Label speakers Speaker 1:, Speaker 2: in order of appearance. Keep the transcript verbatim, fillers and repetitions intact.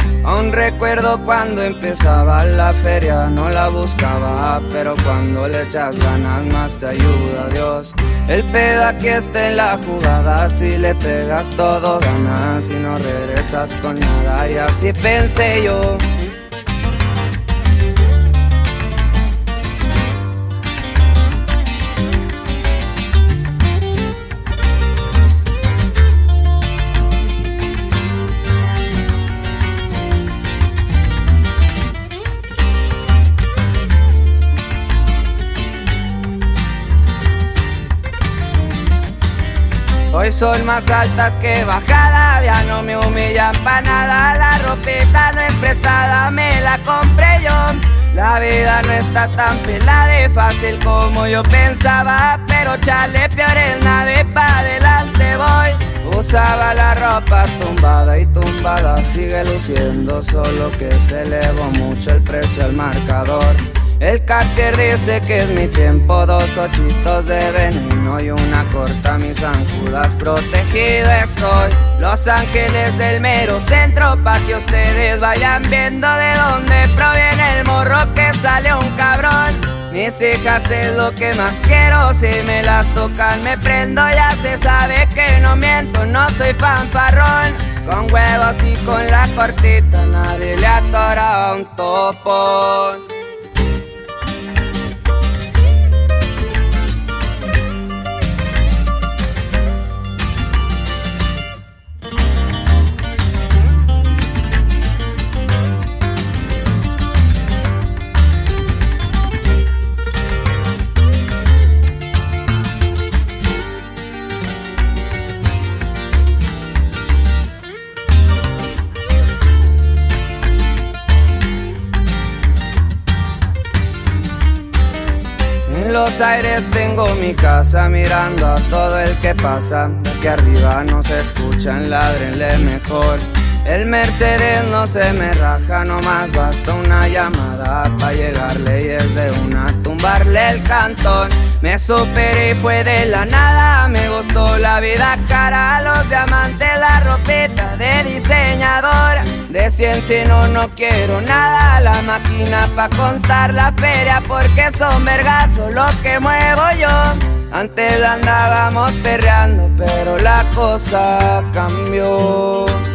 Speaker 1: Aún recuerdo cuando empezaba la feria, no la buscaba, pero cuando le echas ganas más te ayuda Dios. El pedo aquí está en la jugada, si le pegas todo ganas y no regresas con nada, y así pensé yo. Hoy son más altas que bajadas, ya no me humillan pa' nada. La ropita no es prestada, me la compré yo. La vida no está tan pelada de fácil como yo pensaba, pero chale, peor es nada y pa' adelante voy. Usaba la ropa tumbada y tumbada sigue luciendo, solo que se elevó mucho el precio al marcador. El cáter dice que es mi tiempo, dos ochitos de veneno y una corta, mis zancudas, protegido estoy. Los ángeles del mero centro, pa' que ustedes vayan viendo de dónde proviene el morro que sale un cabrón. Mis hijas es lo que más quiero, si me las tocan me prendo, ya se sabe que no miento, no soy fanfarrón. Con huevos y con la cortita nadie le atora un topón. En los aires tengo mi casa, mirando a todo el que pasa. De aquí arriba no se escuchan, ládrenle mejor. El Mercedes no se me raja, nomás basta una llamada pa' llegarle y es de una tumbarle el cantón. Me superé y fue de la nada, me gustó la vida cara, los diamantes, la ropita de diseñador. De cien si no, no quiero nada, la máquina pa' contar la feria, porque son vergazos lo que muevo yo. Antes andábamos perreando, pero la cosa cambió.